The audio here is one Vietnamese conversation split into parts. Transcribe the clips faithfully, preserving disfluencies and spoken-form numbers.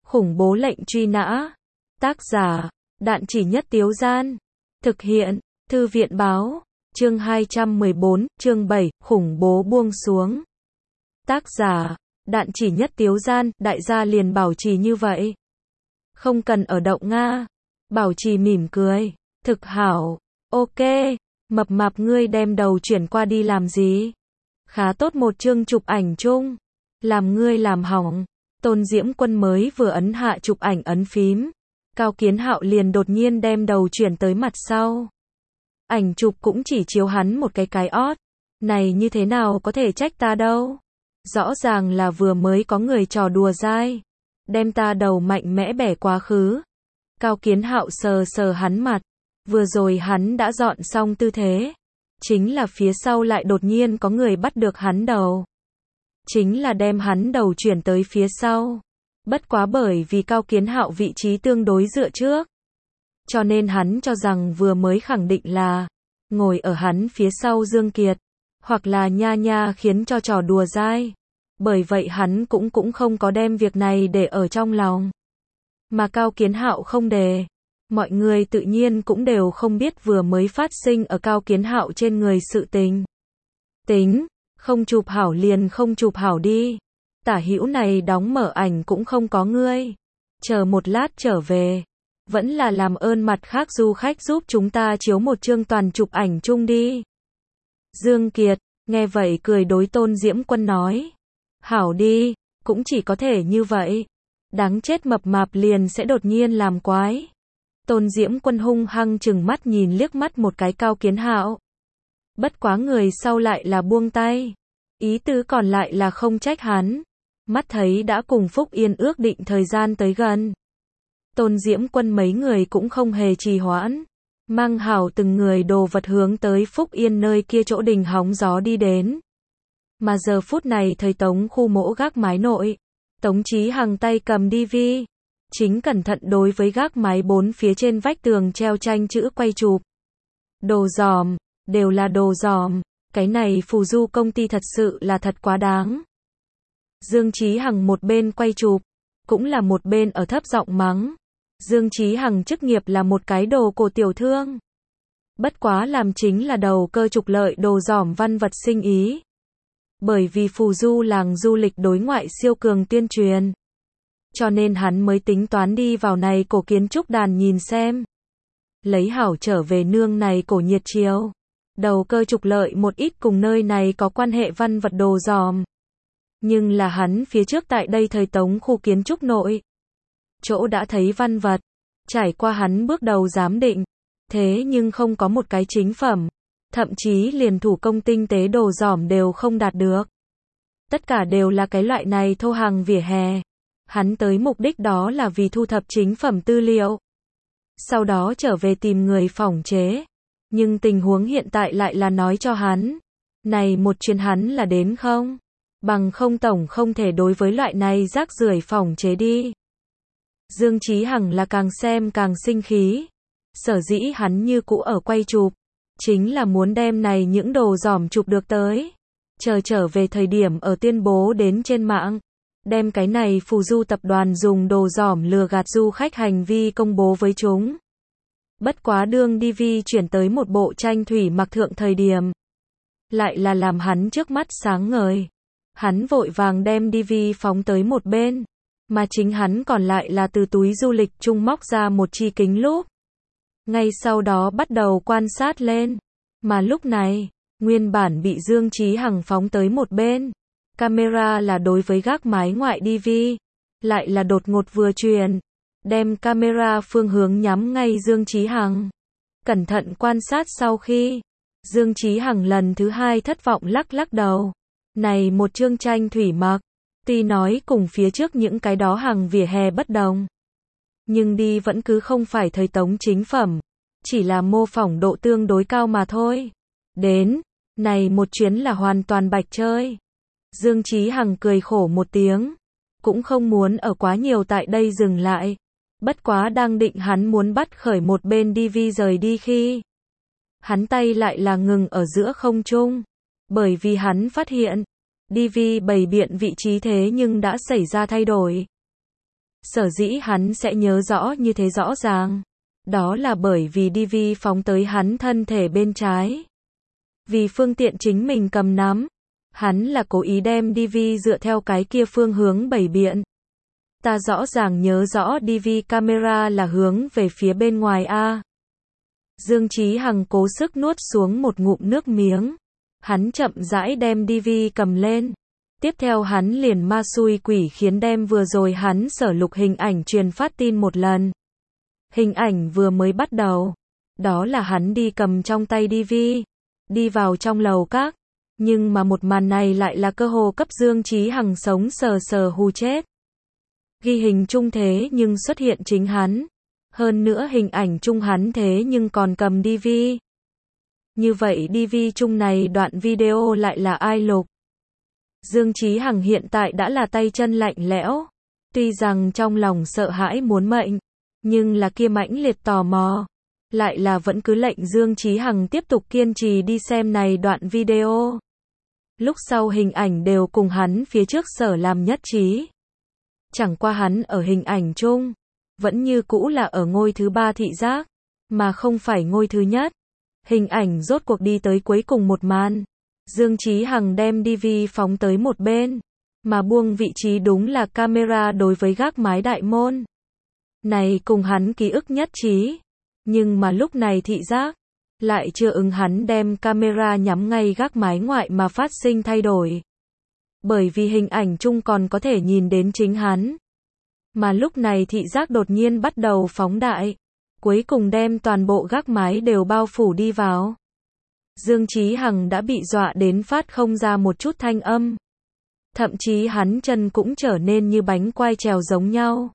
Khủng bố lệnh truy nã. Tác giả, Đạn Chỉ Nhất Tiếu Gian. Thực hiện, Thư viện báo. Chương hai trăm mười bốn, chương bảy, khủng bố buông xuống. Tác giả, Đạn Chỉ Nhất Tiếu Gian, đại gia liền bảo trì như vậy. Không cần ở động Nga. Bảo trì mỉm cười. Thực hảo. Ok. Mập mạp ngươi đem đầu chuyển qua đi làm gì? Khá tốt một chương chụp ảnh chung. Làm ngươi làm hỏng. Tôn Diễm Quân mới vừa ấn hạ chụp ảnh ấn phím. Cao Kiến Hạo liền đột nhiên đem đầu chuyển tới mặt sau. Ảnh chụp cũng chỉ chiếu hắn một cái cái ót. Này như thế nào có thể trách ta đâu. Rõ ràng là vừa mới có người trò đùa dai. Đem ta đầu mạnh mẽ bẻ quá khứ. Cao Kiến Hạo sờ sờ hắn mặt. Vừa rồi hắn đã dọn xong tư thế. Chính là phía sau lại đột nhiên có người bắt được hắn đầu. Chính là đem hắn đầu chuyển tới phía sau. Bất quá bởi vì Cao Kiến Hạo vị trí tương đối dựa trước. Cho nên hắn cho rằng vừa mới khẳng định là ngồi ở hắn phía sau Dương Kiệt. Hoặc là Nha Nha khiến cho trò đùa dai. Bởi vậy hắn cũng cũng không có đem việc này để ở trong lòng. Mà Cao Kiến Hạo không đề. Mọi người tự nhiên cũng đều không biết vừa mới phát sinh ở Cao Kiến Hạo trên người sự tình. Tính, không chụp hảo liền không chụp hảo đi. Tả hữu này đóng mở ảnh cũng không có ngươi. Chờ một lát trở về. Vẫn là làm ơn mặt khác du khách giúp chúng ta chiếu một chương toàn chụp ảnh chung đi. Dương Kiệt, nghe vậy cười đối Tôn Diễm Quân nói. Hảo đi, cũng chỉ có thể như vậy. Đáng chết mập mạp liền sẽ đột nhiên làm quái. Tôn Diễm Quân hung hăng chừng mắt nhìn liếc mắt một cái Cao Kiến Hạo. Bất quá người sau lại là buông tay. Ý tứ còn lại là không trách hắn. Mắt thấy đã cùng Phúc Yên ước định thời gian tới gần. Tôn Diễm Quân mấy người cũng không hề trì hoãn. Mang hảo từng người đồ vật hướng tới Phúc Yên nơi kia chỗ đình hóng gió đi đến. Mà giờ phút này thời Tống khu mỗ gác mái nội. Tống Chí Hằng tay cầm đi vi. Chính cẩn thận đối với gác mái bốn phía trên vách tường treo tranh chữ quay chụp. Đồ giòm, đều là đồ giòm. Cái này phù du công ty thật sự là thật quá đáng. Dương Chí Hằng một bên quay chụp, cũng là một bên ở thấp giọng mắng. Dương Chí Hằng chức nghiệp là một cái đồ cổ tiểu thương. Bất quá làm chính là đầu cơ trục lợi đồ giòm văn vật sinh ý. Bởi vì phù du làng du lịch đối ngoại siêu cường tuyên truyền. Cho nên hắn mới tính toán đi vào này cổ kiến trúc đàn nhìn xem. Lấy hảo trở về nương này cổ nhiệt chiếu. Đầu cơ trục lợi một ít cùng nơi này có quan hệ văn vật đồ giòm. Nhưng là hắn phía trước tại đây thời Tống khu kiến trúc nội. Chỗ đã thấy văn vật. Trải qua hắn bước đầu giám định. Thế nhưng không có một cái chính phẩm. Thậm chí liền thủ công tinh tế đồ giòm đều không đạt được. Tất cả đều là cái loại này thô hàng vỉa hè. Hắn tới mục đích đó là vì thu thập chính phẩm tư liệu. Sau đó trở về tìm người phỏng chế. Nhưng tình huống hiện tại lại là nói cho hắn. Này một chuyến hắn là đến không? Bằng không tổng không thể đối với loại này rác rưởi phỏng chế đi. Dương Chí Hằng là càng xem càng sinh khí. Sở dĩ hắn như cũ ở quay chụp. Chính là muốn đem này những đồ giòm chụp được tới. Chờ trở về thời điểm ở tuyên bố đến trên mạng. Đem cái này phù du tập đoàn dùng đồ giòm lừa gạt du khách hành vi công bố với chúng. Bất quá đương đê vê chuyển tới một bộ tranh thủy mặc thượng thời điểm. Lại là làm hắn trước mắt sáng ngời. Hắn vội vàng đem đê vê phóng tới một bên. Mà chính hắn còn lại là từ túi du lịch chung móc ra một chi kính lúp. Ngay sau đó bắt đầu quan sát lên. Mà lúc này, nguyên bản bị Dương Chí Hằng phóng tới một bên. Camera là đối với gác mái ngoại đê vê. Lại là đột ngột vừa truyền. Đem camera phương hướng nhắm ngay Dương Chí Hằng. Cẩn thận quan sát sau khi. Dương Chí Hằng lần thứ hai thất vọng lắc lắc đầu. Này một chương tranh thủy mặc. Tuy nói cùng phía trước những cái đó hàng vỉa hè bất đồng. Nhưng đi vẫn cứ không phải thời Tống chính phẩm. Chỉ là mô phỏng độ tương đối cao mà thôi. Đến. Này một chuyến là hoàn toàn bạch chơi. Dương Chí Hằng cười khổ một tiếng. Cũng không muốn ở quá nhiều tại đây dừng lại. Bất quá đang định hắn muốn bắt khởi một bên đê vê rời đi khi. Hắn tay lại là ngừng ở giữa không trung. Bởi vì hắn phát hiện. đê vê bày biện vị trí thế nhưng đã xảy ra thay đổi. Sở dĩ hắn sẽ nhớ rõ như thế rõ ràng. Đó là bởi vì đê vê phóng tới hắn thân thể bên trái. Vì phương tiện chính mình cầm nắm. Hắn là cố ý đem đê vê dựa theo cái kia phương hướng bày biện. Ta rõ ràng nhớ rõ đê vê camera là hướng về phía bên ngoài a. Dương Chí Hằng cố sức nuốt xuống một ngụm nước miếng. Hắn chậm rãi đem đê vê cầm lên. Tiếp theo hắn liền ma xui quỷ khiến đem vừa rồi hắn sở lục hình ảnh truyền phát tin một lần. Hình ảnh vừa mới bắt đầu. Đó là hắn đi cầm trong tay đê vê. Đi vào trong lầu các. Nhưng mà một màn này lại là cơ hồ cấp Dương Chí Hằng sống sờ sờ hù chết. Ghi hình chung thế nhưng xuất hiện chính hắn. Hơn nữa hình ảnh chung hắn thế nhưng còn cầm đê vê. Như vậy đê vê chung này đoạn video lại là ai lục? Dương Chí Hằng hiện tại đã là tay chân lạnh lẽo. Tuy rằng trong lòng sợ hãi muốn mệnh, nhưng là kia mãnh liệt tò mò. Lại là vẫn cứ lệnh Dương Chí Hằng tiếp tục kiên trì đi xem này đoạn video. Lúc sau hình ảnh đều cùng hắn phía trước sở làm nhất trí. Chẳng qua hắn ở hình ảnh chung, vẫn như cũ là ở ngôi thứ ba thị giác, mà không phải ngôi thứ nhất. Hình ảnh rốt cuộc đi tới cuối cùng một màn. Dương Chí Hằng đem đê vê phóng tới một bên, mà buông vị trí đúng là camera đối với gác mái đại môn. Này cùng hắn ký ức nhất trí. Nhưng mà lúc này thị giác lại chưa ứng hắn đem camera nhắm ngay gác mái ngoại mà phát sinh thay đổi. Bởi vì hình ảnh chung còn có thể nhìn đến chính hắn. Mà lúc này thị giác đột nhiên bắt đầu phóng đại. Cuối cùng đem toàn bộ gác mái đều bao phủ đi vào. Dương Chí Hằng đã bị dọa đến phát không ra một chút thanh âm. Thậm chí hắn chân cũng trở nên như bánh quai trèo giống nhau.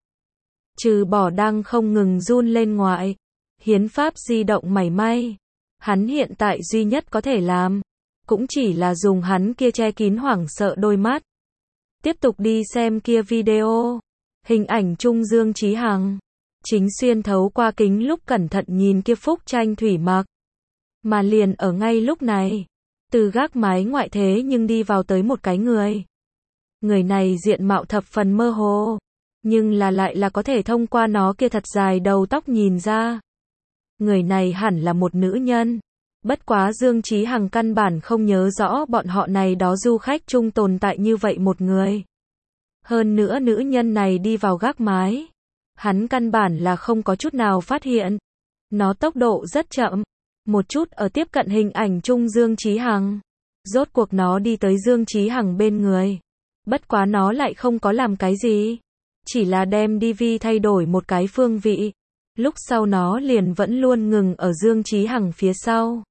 Trừ bỏ đang không ngừng run lên ngoại. Hiến pháp di động mảy may. Hắn hiện tại duy nhất có thể làm. Cũng chỉ là dùng hắn kia che kín hoảng sợ đôi mắt. Tiếp tục đi xem kia video. Hình ảnh chung Dương Chí Hằng. Chính xuyên thấu qua kính lúc cẩn thận nhìn kia phúc tranh thủy mặc. Mà liền ở ngay lúc này. Từ gác mái ngoại thế nhưng đi vào tới một cái người. Người này diện mạo thập phần mơ hồ. Nhưng là lại là có thể thông qua nó kia thật dài đầu tóc nhìn ra. Người này hẳn là một nữ nhân. Bất quá Dương Chí Hằng căn bản không nhớ rõ bọn họ này đó du khách chung tồn tại như vậy một người. Hơn nữa nữ nhân này đi vào gác mái. Hắn căn bản là không có chút nào phát hiện. Nó tốc độ rất chậm. Một chút ở tiếp cận hình ảnh chung Dương Chí Hằng. Rốt cuộc nó đi tới Dương Chí Hằng bên người. Bất quá nó lại không có làm cái gì. Chỉ là đem đê vê thay đổi một cái phương vị. Lúc sau nó liền vẫn luôn ngừng ở Dương Chí Hằng phía sau.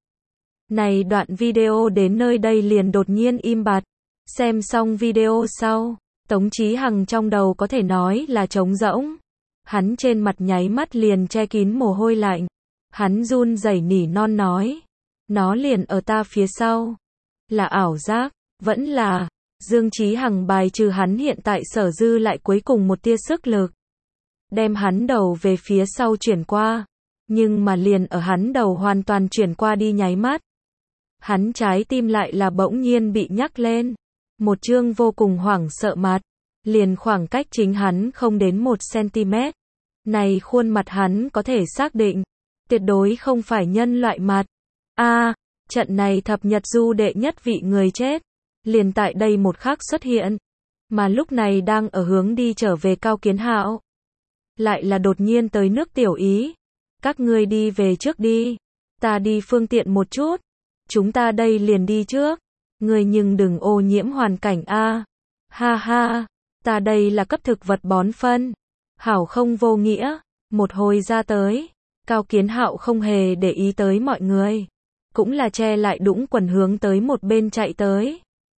Này đoạn video đến nơi đây liền đột nhiên im bặt. Xem xong video sau, Tống Chí Hằng trong đầu có thể nói là trống rỗng. Hắn trên mặt nháy mắt liền che kín mồ hôi lạnh. Hắn run rẩy nỉ non nói. Nó liền ở ta phía sau. Là ảo giác, vẫn là. Dương Chí Hằng bài trừ hắn hiện tại sở dư lại cuối cùng một tia sức lực. Đem hắn đầu về phía sau chuyển qua. Nhưng mà liền ở hắn đầu hoàn toàn chuyển qua đi nháy mắt. Hắn trái tim lại là bỗng nhiên bị nhắc lên. Một trương vô cùng hoảng sợ mặt. Liền khoảng cách chính hắn không đến một xăng-ti-mét. Này khuôn mặt hắn có thể xác định. Tuyệt đối không phải nhân loại mặt. A, à, trận này thập nhật du đệ nhất vị người chết. Liền tại đây một khắc xuất hiện. Mà lúc này đang ở hướng đi trở về Cao Kiến Hạo. Lại là đột nhiên tới nước Tiểu Ý. Các ngươi đi về trước đi. Ta đi phương tiện một chút. Chúng ta đây liền đi trước. Ngươi nhưng đừng ô nhiễm hoàn cảnh a. Ha ha, ta đây là cấp thực vật bón phân. Hảo không vô nghĩa. Một hồi ra tới. Cao Kiến Hạo không hề để ý tới mọi người. Cũng là che lại đũng quần hướng tới một bên chạy tới.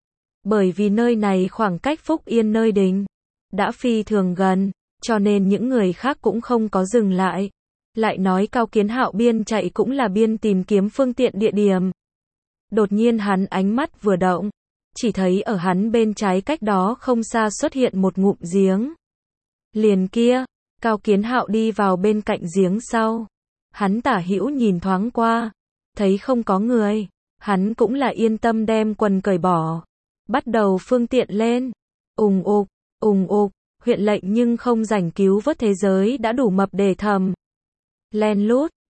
Bởi vì nơi này khoảng cách Phúc Yên nơi đình đã phi thường gần, cho nên những người khác cũng không có dừng lại. Lại nói Cao Kiến Hạo biên chạy cũng là biên tìm kiếm phương tiện địa điểm. Đột nhiên hắn ánh mắt vừa động, chỉ thấy ở hắn bên trái cách đó không xa xuất hiện một ngụm giếng. Liền kia, Cao Kiến Hạo đi vào bên cạnh giếng sau. Hắn tả hữu nhìn thoáng qua, thấy không có người, hắn cũng là yên tâm đem quần cởi bỏ. Bắt đầu phương tiện lên. Ùng ục, ùng ục, huyện lệnh nhưng không rảnh cứu vớt thế giới đã đủ mập để thầm. Len lút,